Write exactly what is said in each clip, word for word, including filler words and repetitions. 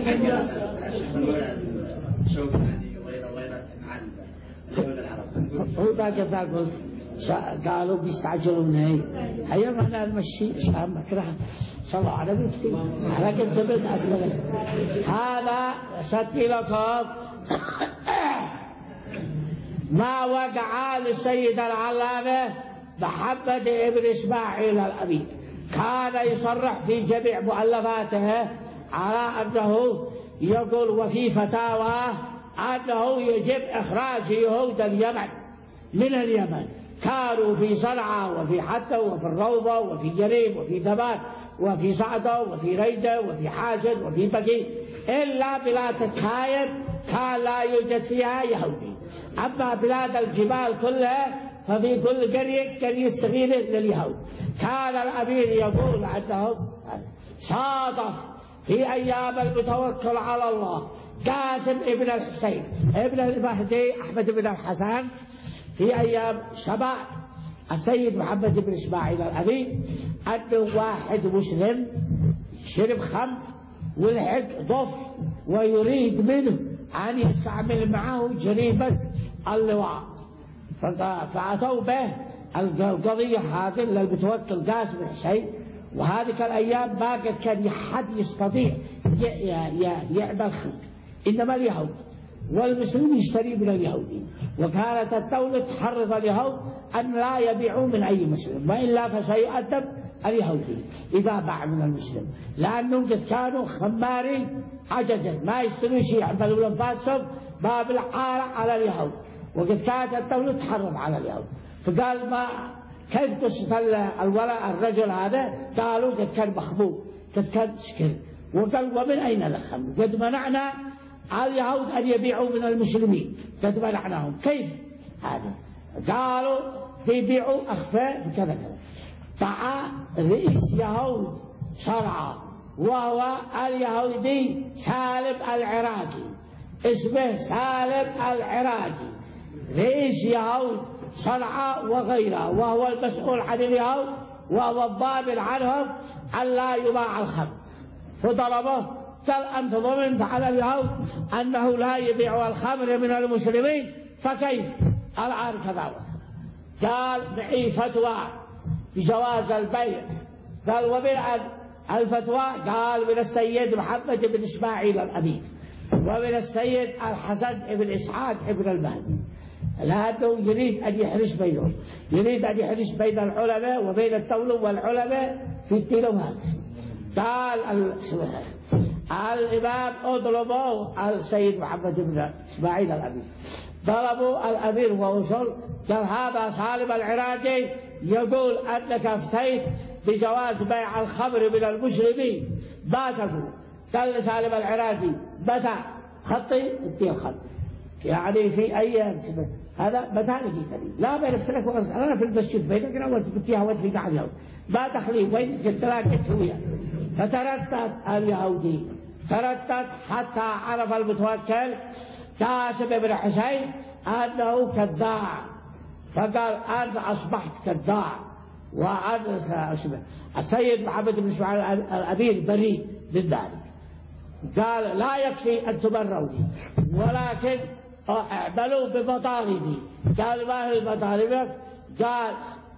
هو باقي باقي قالوا بيستعجلوا من هي هيا معنا نمشي شام مكره صلوا على نبي على قد زبد أسلم. هذا ستي لكم ما وقع للسيد العلامة محمد ابن إسماعيل الأبي، كان يصرح في جميع مؤلفاته على أنه يقول وفي فتاواه أنه يجب إخراج يهود اليمن من اليمن، كانوا في صنعاء وفي حتى وفي الروضة وفي جريب وفي دمار وفي صعدة وفي ريدة وفي حاجد وفي بقي، إلا بلاد الكايب كان لا يوجد فيها يهودي. أما بلاد الجبال كلها ففي كل قرية قرية صغيرة لليهود. كان الأمير يقول أنه صادف في أيام المتوكل على الله قاسم ابن الحسين ابن المهدي أحمد بن الحسن في أيام شباب السيد محمد بن إسماعيل الأبي أنه واحد مسلم شرب خمر ولحق ضفر ويريد منه أن يستعمل معه جريمة اللواء، فأتوا به القضية هذه للمتوكل قاسم الحسين. وهذه الأيام ما قد كان حد يستطيع يعمل خلق، إنما اليهود والمسلمين يشتري من اليهودي، وكانت الدولة تحرض اليهود أن لا يبيعوا من أي مسلم، وإلا فسيؤدب اليهودي إذا باع من المسلم، لأنهم قد كانوا خماري عجزا ما يشتروا شيء يعملوا لنفسهم باب العارة على اليهود، وقد كانت الدولة تحرض على اليهود. فقال ما كيف قصة الولاء الرجل هذا؟ قالوا قد كان مخبوط قد كان سكر، وقال ومن أين الخمر؟ قد منعنا اليهود أن يبيعوا من المسلمين، قد منعناهم. كيف هذا؟ قالوا بيبيعوا أخفاء بكذا كذا. دعا رئيس يهود صنعاء وهو اليهودي سالم العراقي، اسمه سالم العراقي، رئيس يهود صنعاء وغيره، وهو المسؤول عن اليهود وهو الضامن عنهم أن لا يباع الخمر. فضربه قال أنت ضمنت على اليهود أنه لا يبيع الخمر من المسلمين، فكيف الآن كذا؟ قال معي فتوى بجواز البيع. قال ومن الفتوى؟ قال من السيد محمد بن إسماعيل الأمير ومن السيد الحسن بن إسحاق بن المهدي، لأنه يريد أن يحرس بينهم، يريد أن يحرس بين العلماء وبين الدولة والعلماء في الدينوات. قال الإمام اضربوا السيد محمد بن إسماعيل الأمير، ضربوا الأمير ووصل. قال هذا سالم العراقي يقول أنك افتيت بجواز بيع الخمر من المسلمين، ما تقول؟ قال سالم العراقي متى خطي؟ ادي الخط، يعني في أي سبب هذا متى لقيتني؟ لا بين السلك وغرس، أنا في المسجد بينك أنا وتبتيها وتفي مع اليهود ما تخليه وين قلت لك هوية. فتردد اليهودي تردد حتى عرف المتوكل قاسم بن حسين أنه كذاب، فقال أنت أصبحت كذاب وأنت السيد محمد بن إسماعيل الأمير بريء من ذلك. قال لا يكفي أن تبروني ولكن اعملوا بمطالبي. قال ما هي المطالب؟ قال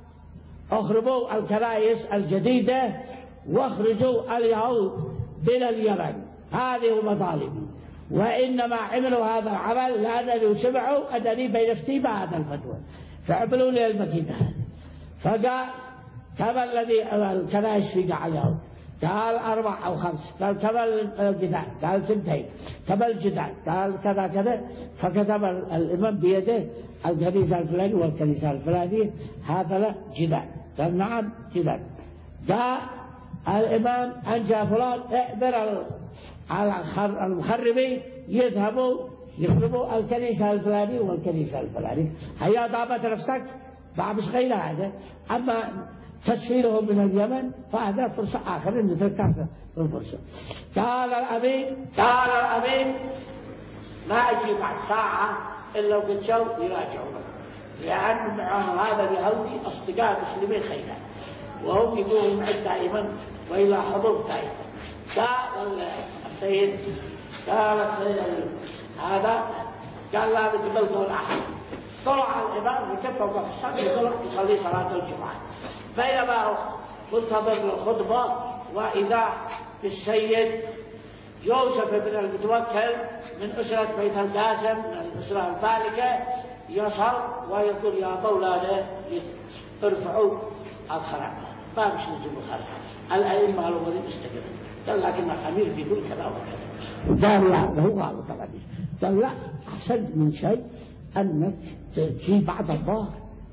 اخربوا الكنائس الجديدة واخرجوا اليهود من اليمن، هذه مطالبي. وإنما عملوا هذا العمل لأنني سمعوا أنني بنفتي بهذا الفتوى فعملوا لي المكيدة هذه. فقال كما الذي الكنائس في قاع اليهود؟ قال أربع أو خمس. قال كما الجدار؟ قال ثنتين. كما الجدار؟ قال كذا كذا. فكتب الإمام بيده الكنيسة الفلانية والكنيسة الفلانية هذا جدار. قال نعم جدار. قال الإمام أنجى فلان اعبر على المخربين يذهبوا يخربوا الكنيسة الفلانية والكنيسة الفلانية. هيا ضابط نفسك ما مش غير هذا. أما تسفيرهم من اليمن فهذا فرصة آخر نتركها الفرصة. قال الأمير قال الأمير ما أجي بعد ساعة إلا وقد شو يراجعوا، لأن معهم هذا اليهودي أصدقاء مسلمين خيرا وهم يقولون معد دائما وإلى حضور دائما. قال السيد قال السيد هذا قال لا بتقبلته الأحد. طلع الإمام وكفى وحسن طلع يصلي صلاة الجمعة، بينما هو منتظر الخطبة وإذا بالسيد يوسف بن المتوكل من أسرة بيت القاسم من الأسرة الفالكة يصل ويقول يا مولانا ارفعوا الخرع، ما مش نجيب الخرع، الأئمة الأولين استقبلوا. قال لكن الأمير بيقول كذا وكذا. قال لا هو غلط طبعا. قال لا أحسن من شيء أنك تجي بعد الظهر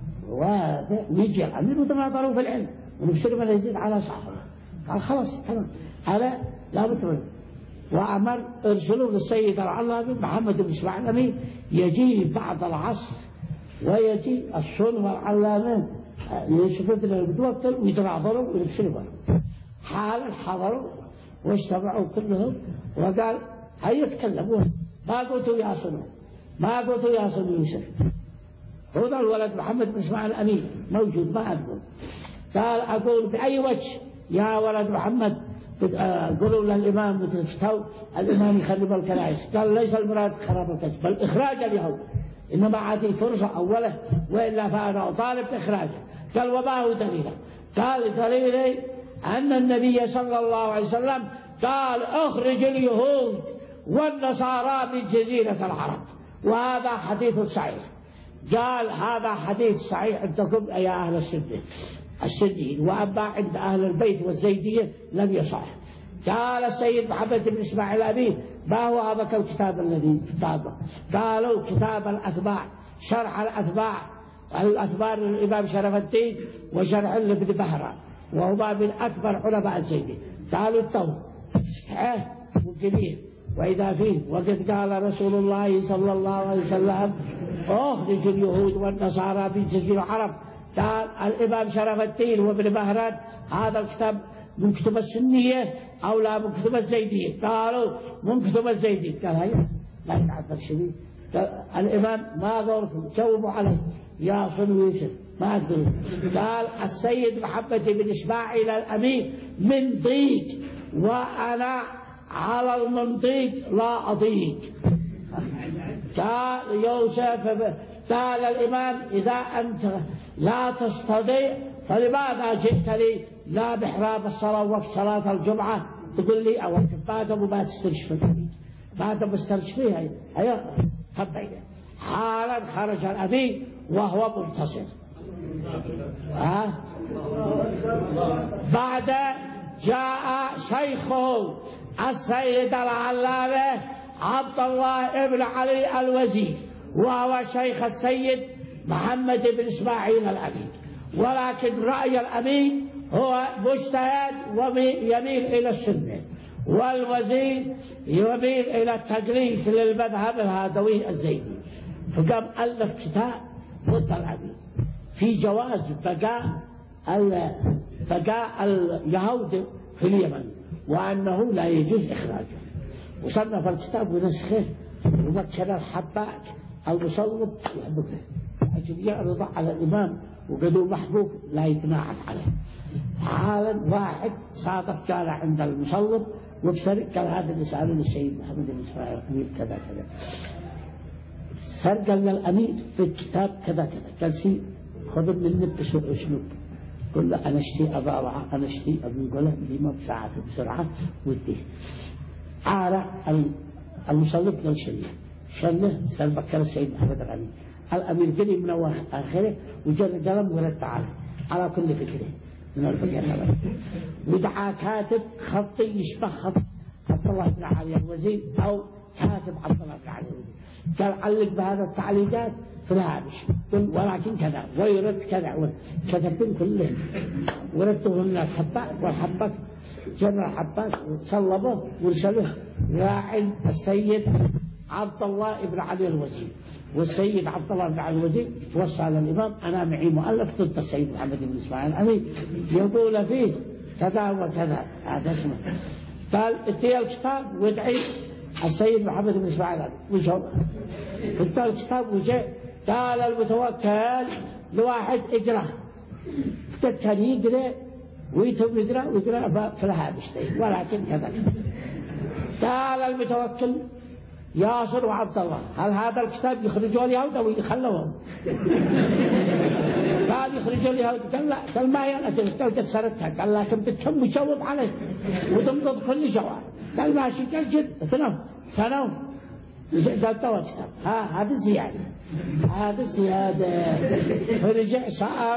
ويجي الأمير وتناظروا في العلم ونبشر من يزيد على صاحبه. قال خلاص تمام هذا لا بد. وأمر ارسلوا للسيد العلامي محمد بن اسماعيل الأمين يجي بعد العصر ويجي السن والعلامة يشوفون المتوكل ويتناظروا ويبشروا. حالا حضروا واجتمعوا كلهم وقال هيا تكلمون. ما قلتوا يا سنو ما قلتوا يا سنو يوسف. هذا الولد محمد بن اسماعيل الأمين موجود ما أقول. قال أقول بأي وجه يا ولد محمد قولوا للإمام وتفتوا الإمام يخرب الكنائس. قال ليس المراد خراب الكنائس بل إخراج اليهود، إنما عادي فرصة أوله وإلا فأنا أطالب إخراجه. قال وما هو دليله؟ قال دليلي أن النبي صلى الله عليه وسلم قال اخرج اليهود والنصارى من جزيرة العرب، وهذا حديث صحيح. قال هذا حديث صحيح عندكم يا أهل السنة السنيين، وأما عند أهل البيت والزيدية لم يصح. قال السيد محمد بن اسماعيل الأمين ما هو هذا الكتاب الذي كتابه؟ قالوا كتاب الأتباع، شرح الأتباع الأثبار للإمام شرف الدين وشرح لابن بهران وهما من أكبر علماء الزيدية. قالوا التوبة صحيح وكبير وإذا فيه وقد قال رسول الله صلى الله عليه وسلم اخرج اليهود والنصارى من جزيرة العرب. قال الإمام شرف الدين وابن بهران هذا الكتاب من كتب السنية أو لا من كتب الزيدية؟ قالوا من كتب الزيدية. قال هيا لا يتعذر شديد. الإمام ما دوركم جاوبوا عليه يا صنو يوسف ما أقدروا. قال السيد محمد بن اسماعيل الأمين من ضيق وأنا على المنطيق لا أضيق. قال يوسف قال الإمام إذا أنت لا تستطيع فلماذا جئت لي لا بحراب الصلاة وقت صلاة الجمعة تقول لي أو بعد ما تسترشف بعد ما استرشفيها هيا طبعا. حالا خرج الأمين وهو منتصر. ها بعد جاء شيخه السيد العلامة عبد الله بن علي الوزير وهو شيخ السيد محمد بن اسماعيل الأمين، ولكن رأي الأمين هو مجتهد ويميل إلى السنة، والوزير يميل إلى التقليد للمذهب الهادوي الزيدي. فقام ألف كتاب ضد الأمين في جواز بقاء بقاء اليهود في اليمن وأنه لا يجوز إخراجه، وصنف الكتاب ونسخه ومكن الحباك المصوب يحبكه أجل يعرض على الإمام وقدوا محبوك لا يتناعف عليه. حالا واحد صادف جارة عند المصوب وبسرق قال هذا اللي سأله السيد محمد بن اسماعيل الأمين كذا كذا، سرق للأمير في الكتاب كذا كذا. قال سي خذ من النب اسلوب قل له أنا اشتي أضارع أنا اشتي أبن قوله الإمام ساعة بسرعة وديه. عارة المصلب قال شله شله سأل بكر السيد محمد الأمين. الأمير قلي من أول آخره وجرد قلم ورد تعالى على كل فكره من الفكرة، ودعا كاتب خطي يشبه خط عبد الله بن علي الوزير أو كاتب عبد الله بن علي الوزير. قال علق بهذا التعليقات في الهامش ولكن كذا ويرد كذا كتبتم كلهم وردته من الحباك والحباك جمع الحباك صلبه ورسله راعي السيد عبد الله بن علي الوزير. والسيد عبد الله بن علي الوزير توصى للإمام أنا معي مؤلف ضد السيد محمد بن اسماعيل الأمين يقول فيه كذا وكذا هذا اسمه. قال ادي الكتاب وادعي السيد محمد بن اسماعيل الأمين وجه ادى الكتاب وجاء. قال المتوكل لواحد اقرأ، فقد كان يقرأ ويتم يقرأ ويقرأ فلها بشتين، ولكن كذا. قال المتوكل ياسر وعبد الله هل هذا الكتاب يخرجوا اليهود أو يخلوهم؟ قال يخرجوا اليهود. قال لا، قال ما ينأتي قد سردتها. قال لكن بتكم مجاوب عليه وتنقض كل جواب. قال ماشي. قال جد ثنو ثنو قال تو كتاب. ها هذا زيادة، هذا زيادة. فرجع سأل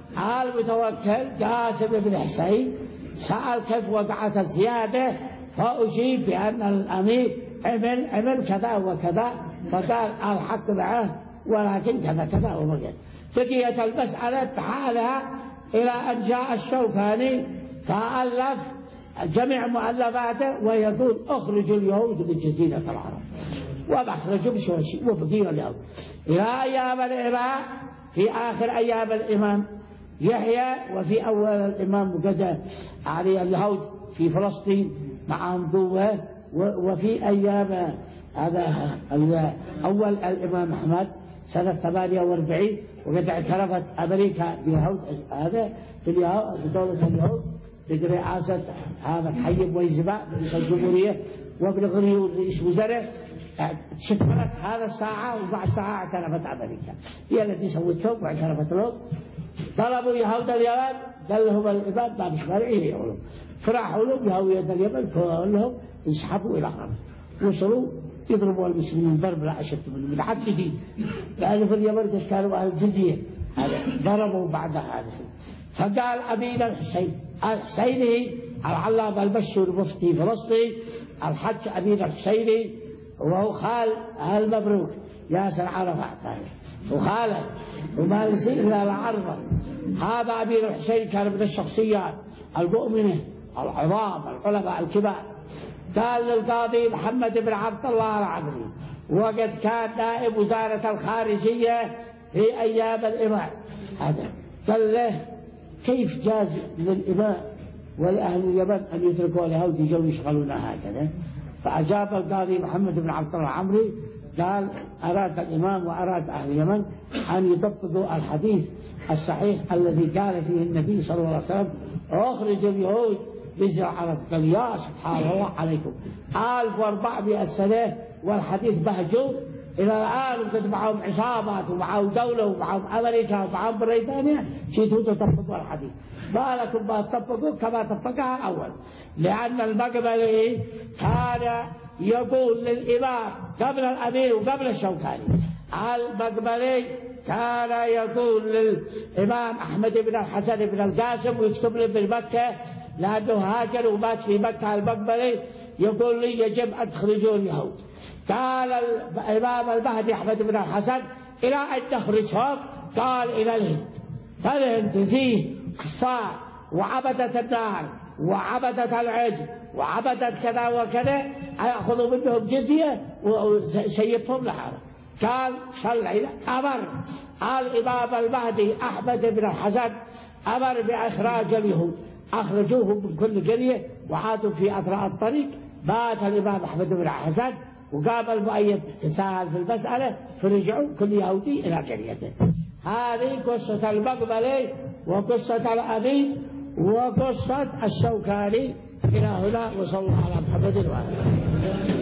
المتوكل قاسم بن حسين، سأل كيف وقعت الزيادة، فأجيب بأن الأمير عمل عمل كذا وكذا، فقال الحق معه ولكن كذا كذا ومجد. بقيت المسألة بحالها إلى أن جاء الشوكاني فألف جميع مؤلفاته ويقول اخرجوا اليهود من جزيرة العرب، وأخرجوا بشوي شيء وبقيوا اليهود إلى أيام الإمام، في آخر أيام الإمام يحيى وفي أول الإمام مقدم علي اليهود في فلسطين معهم قوة. وفي أيام هذا أول الإمام أحمد سنة ثمانية وأربعين، وقد اعترفت أمريكا بيهود هذا بدولة اليهود برئاسة هذا الحي ويزبع رئيس الجمهورية وابن غريون رئيس وزراء. شكلت هذا الساعة وبعد ساعة اعترفت أمريكا، هي التي سوتهم واعترفت لهم. طلبوا يهود اليمن، قال لهم الإمام ما مش مرعيه يقولوا، فرحوا لهم يهود اليمن كلهم يسحبوا إلى الحرم، وصلوا يضربوا المسلمين ضرب لا أشد منه من عدده، لأن في اليمن كانوا أهل الجزية ضربوا بعد هذا. فقال أبينا الحسين الحسيني العلامة المشهور مفتي فلسطين الحج أبينا الحسيني، وهو خال المبروك ياسر عرفات وخاله وما نسي إلا العرفة. هذا أبينا الحسين كان من الشخصيات المؤمنة العظام العلماء الكبار. قال للقاضي محمد بن عبد الله العمري، وقد كان نائب وزارة الخارجية في أيام الإمام هذا، قال له كيف جاز للإمام ولأهل اليمن أن يتركوا اليهود يجوا يشغلونا هكذا؟ فأجاب القاضي محمد بن عبد الله العمري قال أراد الإمام وأراد أهل اليمن أن يطبقوا الحديث الصحيح الذي قال فيه النبي صلى الله عليه وسلم أخرج اليهود من العرب. قال يا سبحان الله عليكم ألف وأربعمائة سنة والحديث مهجور إلى الآن، وقد معهم عصابات ومعهم دولة ومعهم أمريكا ومعهم بريطانيا جيتوا تطبقوا الحديث، ما لكم ما تطبقوا كما طبقها أول. لأن المقبلي كان يقول للإمام قبل الأمير وقبل الشوكاني، المقبلي كان يقول للإمام أحمد بن الحسن بن القاسم ويكتب له بمكة لأنه هاجر ومات في مكة المقبلي، يقول لي يجب أن تخرجوا اليهود. قال الإمام المهدي أحمد بن الحسن إلى أن تخرجهم؟ قال إلى الهند. فالهند فيه كفار وعبدة النار وعبدة العجل وعبدة كذا وكذا، يأخذوا منهم جزية وسيبهم لحرم. قال صلى أمر الإمام المهدي أحمد بن الحسن أمر بإخراج اليهود، أخرجوهم من كل قرية وعادوا في أطراف الطريق. مات الإمام أحمد بن الحسن وقام المؤيد تساهل في المسألة، فرجعوا كل يهودي إلى قريته. هذه قصة المقبلي وقصة الأمير وقصة الشوكاني. إلى هنا وصلى الله على محمد وآله.